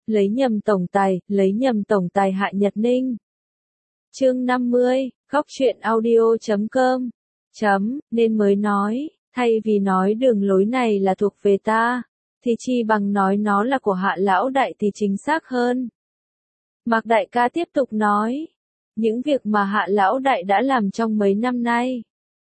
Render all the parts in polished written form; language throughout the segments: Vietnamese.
lấy nhầm tổng tài Hạ Nhật Ninh. Chương 50, góc truyện audio.com. Nên mới nói, thay vì nói đường lối này là thuộc về ta, thì chi bằng nói nó là của Hạ lão đại thì chính xác hơn. Mạc đại ca tiếp tục nói, những việc mà Hạ lão đại đã làm trong mấy năm nay,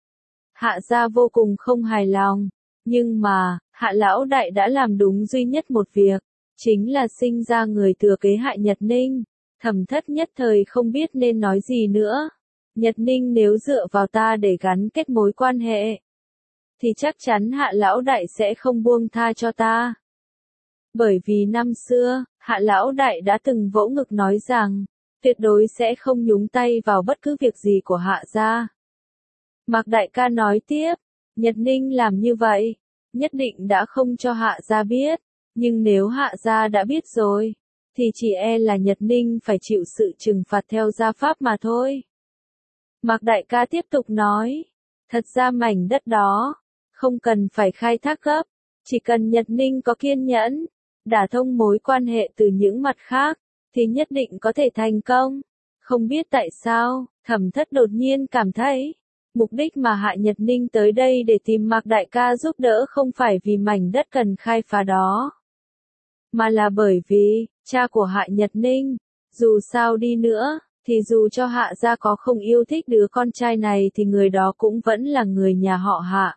Hạ gia vô cùng không hài lòng, nhưng mà, Hạ lão đại đã làm đúng duy nhất một việc, chính là sinh ra người thừa kế Hạ Nhật Ninh. Thẩm Thất nhất thời không biết nên nói gì nữa. Nhật Ninh nếu dựa vào ta để gắn kết mối quan hệ, thì chắc chắn Hạ lão đại sẽ không buông tha cho ta. Bởi vì năm xưa, Hạ lão đại đã từng vỗ ngực nói rằng, tuyệt đối sẽ không nhúng tay vào bất cứ việc gì của Hạ gia. Mạc đại ca nói tiếp, Nhật Ninh làm như vậy, nhất định đã không cho Hạ gia biết, nhưng nếu Hạ gia đã biết rồi, thì chỉ e là Nhật Ninh phải chịu sự trừng phạt theo gia pháp mà thôi. Mạc đại ca tiếp tục nói, thật ra mảnh đất đó, không cần phải khai thác gấp, chỉ cần Nhật Ninh có kiên nhẫn, đả thông mối quan hệ từ những mặt khác, thì nhất định có thể thành công. Không biết tại sao, Thẩm Thất đột nhiên cảm thấy, mục đích mà Hạ Nhật Ninh tới đây để tìm Mạc đại ca giúp đỡ không phải vì mảnh đất cần khai phá đó, mà là bởi vì, cha của Hạ Nhật Ninh, dù sao đi nữa, thì dù cho Hạ gia có không yêu thích đứa con trai này thì người đó cũng vẫn là người nhà họ Hạ.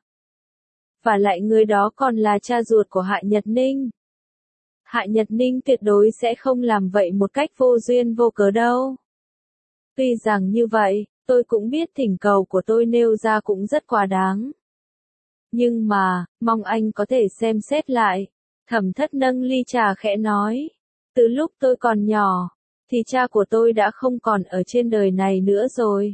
Và lại người đó còn là cha ruột của Hạ Nhật Ninh. Hạ Nhật Ninh tuyệt đối sẽ không làm vậy một cách vô duyên vô cớ đâu. Tuy rằng như vậy, tôi cũng biết thỉnh cầu của tôi nêu ra cũng rất quá đáng. Nhưng mà, mong anh có thể xem xét lại. Thẩm Thất nâng ly trà khẽ nói. Từ lúc tôi còn nhỏ, thì cha của tôi đã không còn ở trên đời này nữa rồi.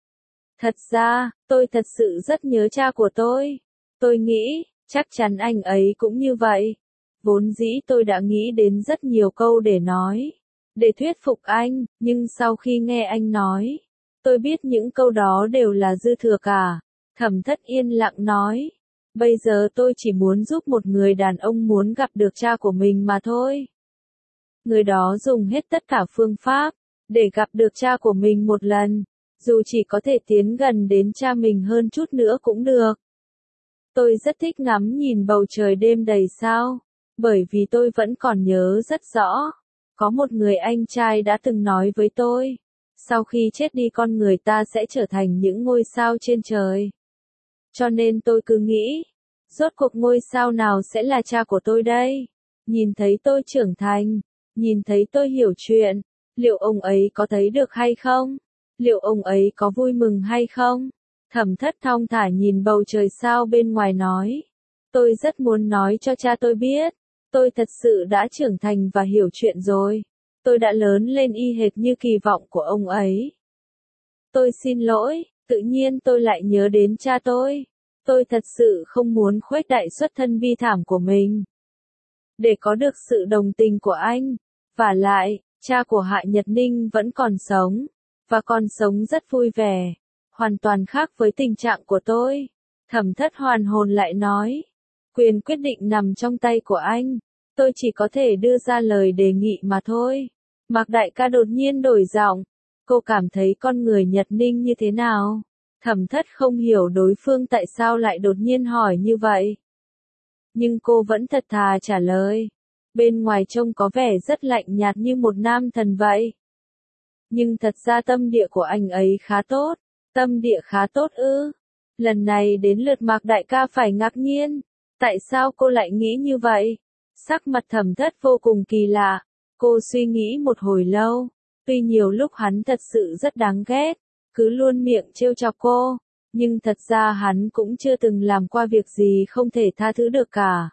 Thật ra, tôi thật sự rất nhớ cha của tôi. Tôi nghĩ, chắc chắn anh ấy cũng như vậy. Vốn dĩ tôi đã nghĩ đến rất nhiều câu để nói, để thuyết phục anh, nhưng sau khi nghe anh nói, tôi biết những câu đó đều là dư thừa cả. Thẩm Thất yên lặng nói, bây giờ tôi chỉ muốn giúp một người đàn ông muốn gặp được cha của mình mà thôi. Người đó dùng hết tất cả phương pháp, để gặp được cha của mình một lần, dù chỉ có thể tiến gần đến cha mình hơn chút nữa cũng được. Tôi rất thích ngắm nhìn bầu trời đêm đầy sao, bởi vì tôi vẫn còn nhớ rất rõ. Có một người anh trai đã từng nói với tôi, sau khi chết đi con người ta sẽ trở thành những ngôi sao trên trời. Cho nên tôi cứ nghĩ, rốt cuộc ngôi sao nào sẽ là cha của tôi đây? Nhìn thấy tôi trưởng thành, nhìn thấy tôi hiểu chuyện, liệu ông ấy có thấy được hay không? Liệu ông ấy có vui mừng hay không? Thẩm Thất thong thả nhìn bầu trời sao bên ngoài nói. Tôi rất muốn nói cho cha tôi biết, tôi thật sự đã trưởng thành và hiểu chuyện rồi. Tôi đã lớn lên y hệt như kỳ vọng của ông ấy. Tôi xin lỗi, tự nhiên tôi lại nhớ đến cha tôi. Tôi thật sự không muốn khuếch đại xuất thân bi thảm của mình, để có được sự đồng tình của anh. Vả lại, cha của Hạ Nhật Ninh vẫn còn sống, và còn sống rất vui vẻ, hoàn toàn khác với tình trạng của tôi. Thẩm Thất hoàn hồn lại nói, quyền quyết định nằm trong tay của anh, tôi chỉ có thể đưa ra lời đề nghị mà thôi. Mạc đại ca đột nhiên đổi giọng, cô cảm thấy con người Nhật Ninh như thế nào? Thẩm Thất không hiểu đối phương tại sao lại đột nhiên hỏi như vậy. Nhưng cô vẫn thật thà trả lời. Bên ngoài trông có vẻ rất lạnh nhạt như một nam thần vậy. Nhưng thật ra tâm địa của anh ấy khá tốt. Tâm địa khá tốt ư? Lần này đến lượt Mạc đại ca phải ngạc nhiên. Tại sao cô lại nghĩ như vậy? Sắc mặt Thẩm Thất vô cùng kỳ lạ. Cô suy nghĩ một hồi lâu. Tuy nhiều lúc hắn thật sự rất đáng ghét, cứ luôn miệng trêu chọc cô, nhưng thật ra hắn cũng chưa từng làm qua việc gì không thể tha thứ được cả.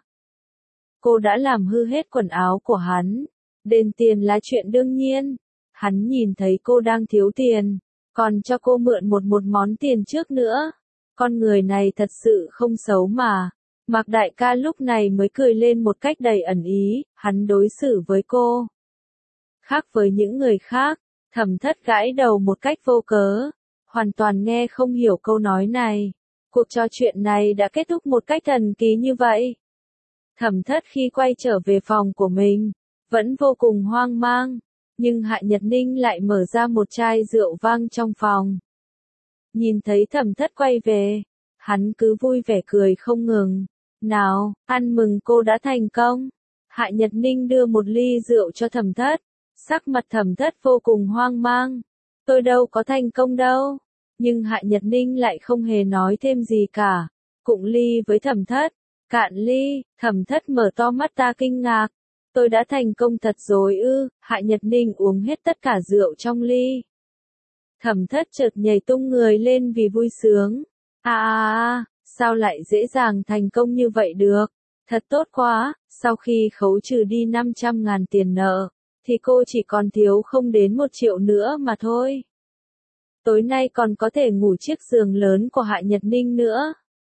Cô đã làm hư hết quần áo của hắn, đền tiền là chuyện đương nhiên. Hắn nhìn thấy cô đang thiếu tiền, còn cho cô mượn một món tiền trước nữa. Con người này thật sự không xấu mà. Mạc đại ca lúc này mới cười lên một cách đầy ẩn ý, hắn đối xử với cô khác với những người khác. Thẩm Thất gãi đầu một cách vô cớ, hoàn toàn nghe không hiểu câu nói này. Cuộc trò chuyện này đã kết thúc một cách thần kỳ như vậy. Thẩm Thất khi quay trở về phòng của mình, vẫn vô cùng hoang mang. Nhưng Hạ Nhật Ninh lại mở ra một chai rượu vang trong phòng. Nhìn thấy Thẩm Thất quay về, hắn cứ vui vẻ cười không ngừng. Nào, ăn mừng cô đã thành công. Hạ Nhật Ninh đưa một ly rượu cho Thẩm Thất. Sắc mặt Thẩm Thất vô cùng hoang mang. Tôi đâu có thành công đâu. Nhưng Hạ Nhật Ninh lại không hề nói thêm gì cả. Cụng ly với Thẩm Thất. Cạn ly, Thẩm Thất mở to mắt ta kinh ngạc. Tôi đã thành công thật rồi ư? Hạ Nhật Ninh uống hết tất cả rượu trong ly. Thẩm Thất chợt nhảy tung người lên vì vui sướng. Sao lại dễ dàng thành công như vậy được? Thật tốt quá, sau khi khấu trừ đi 500.000 tiền nợ, thì cô chỉ còn thiếu không đến 1 triệu nữa mà thôi. Tối nay còn có thể ngủ chiếc giường lớn của Hạ Nhật Ninh nữa.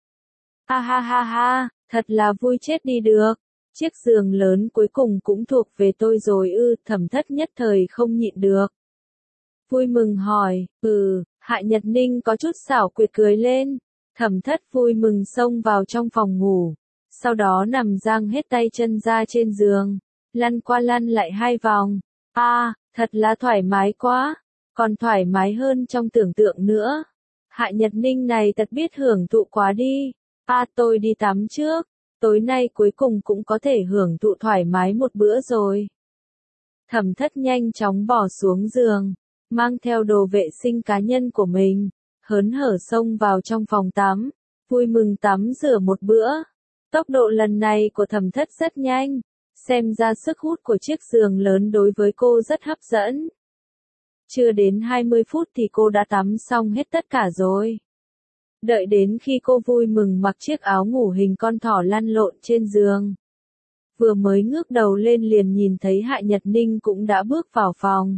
Ha, thật là vui chết đi được. Chiếc giường lớn cuối cùng cũng thuộc về tôi rồi ư? Thẩm Thất nhất thời không nhịn được. Vui mừng hỏi, Hạ Nhật Ninh có chút xảo quyệt cười lên. Thẩm Thất vui mừng xông vào trong phòng ngủ. Sau đó nằm dang hết tay chân ra trên giường. Lăn qua lăn lại 2 vòng. Thật là thoải mái quá. Còn thoải mái hơn trong tưởng tượng nữa. Hạ Nhật Ninh này thật biết hưởng thụ quá đi. Tôi đi tắm trước. Tối nay cuối cùng cũng có thể hưởng thụ thoải mái một bữa rồi. Thẩm Thất nhanh chóng bỏ xuống giường. Mang theo đồ vệ sinh cá nhân của mình. Hớn hở xông vào trong phòng tắm. Vui mừng tắm rửa một bữa. Tốc độ lần này của Thẩm Thất rất nhanh. Xem ra sức hút của chiếc giường lớn đối với cô rất hấp dẫn. Chưa đến 20 phút thì cô đã tắm xong hết tất cả rồi. Đợi đến khi cô vui mừng mặc chiếc áo ngủ hình con thỏ lăn lộn trên giường. Vừa mới ngước đầu lên liền nhìn thấy Hạ Nhật Ninh cũng đã bước vào phòng.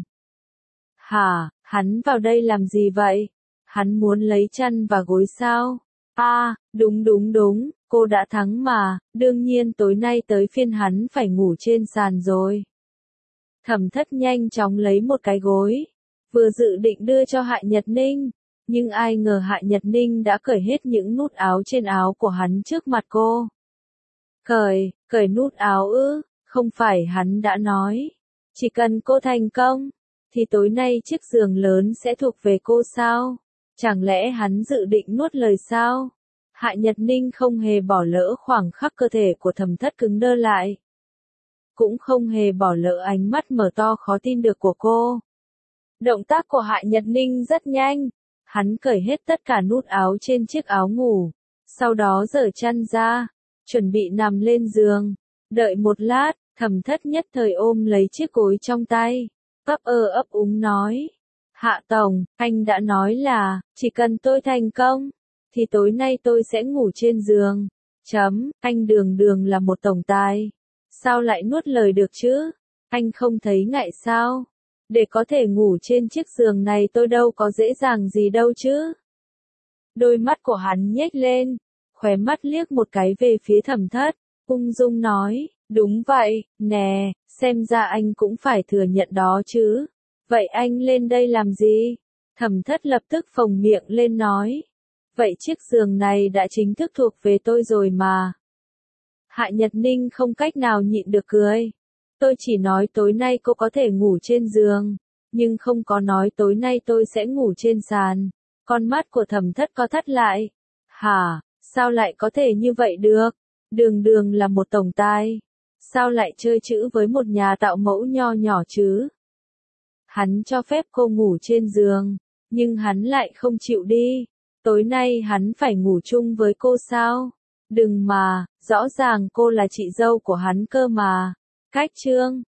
Hắn vào đây làm gì vậy? Hắn muốn lấy chăn và gối sao? Đúng, cô đã thắng mà, đương nhiên tối nay tới phiên hắn phải ngủ trên sàn rồi. Thẩm Thất nhanh chóng lấy một cái gối, vừa dự định đưa cho Hạ Nhật Ninh, nhưng ai ngờ Hạ Nhật Ninh đã cởi hết những nút áo trên áo của hắn trước mặt cô. Cởi nút áo ư? Không phải hắn đã nói, chỉ cần cô thành công, thì tối nay chiếc giường lớn sẽ thuộc về cô sao? Chẳng lẽ hắn dự định nuốt lời sao? Hạ Nhật Ninh không hề bỏ lỡ khoảng khắc cơ thể của Thẩm Thất cứng đơ lại. Cũng không hề bỏ lỡ ánh mắt mở to khó tin được của cô. Động tác của Hạ Nhật Ninh rất nhanh. Hắn cởi hết tất cả nút áo trên chiếc áo ngủ. Sau đó giở chăn ra. Chuẩn bị nằm lên giường. Đợi một lát, Thẩm Thất nhất thời ôm lấy chiếc gối trong tay. Ấp úng nói. Hạ Tổng, anh đã nói là, chỉ cần tôi thành công, thì tối nay tôi sẽ ngủ trên giường. Anh đường là một tổng tài. Sao lại nuốt lời được chứ? Anh không thấy ngại sao? Để có thể ngủ trên chiếc giường này tôi đâu có dễ dàng gì đâu chứ. Đôi mắt của hắn nhếch lên, khóe mắt liếc một cái về phía Thẩm Thất, ung dung nói, đúng vậy, nè, xem ra anh cũng phải thừa nhận đó chứ. Vậy anh lên đây làm gì? Thẩm Thất lập tức phồng miệng lên nói. Vậy chiếc giường này đã chính thức thuộc về tôi rồi mà. Hạ Nhật Ninh không cách nào nhịn được cười. Tôi chỉ nói tối nay cô có thể ngủ trên giường, nhưng không có nói tối nay tôi sẽ ngủ trên sàn. Con mắt của Thẩm Thất co thắt lại. Sao lại có thể như vậy được? Đường là một tổng tài. Sao lại chơi chữ với một nhà tạo mẫu nho nhỏ chứ? Hắn cho phép cô ngủ trên giường, nhưng hắn lại không chịu đi. Tối nay hắn phải ngủ chung với cô sao? Đừng mà, rõ ràng cô là chị dâu của hắn cơ mà. Cách chương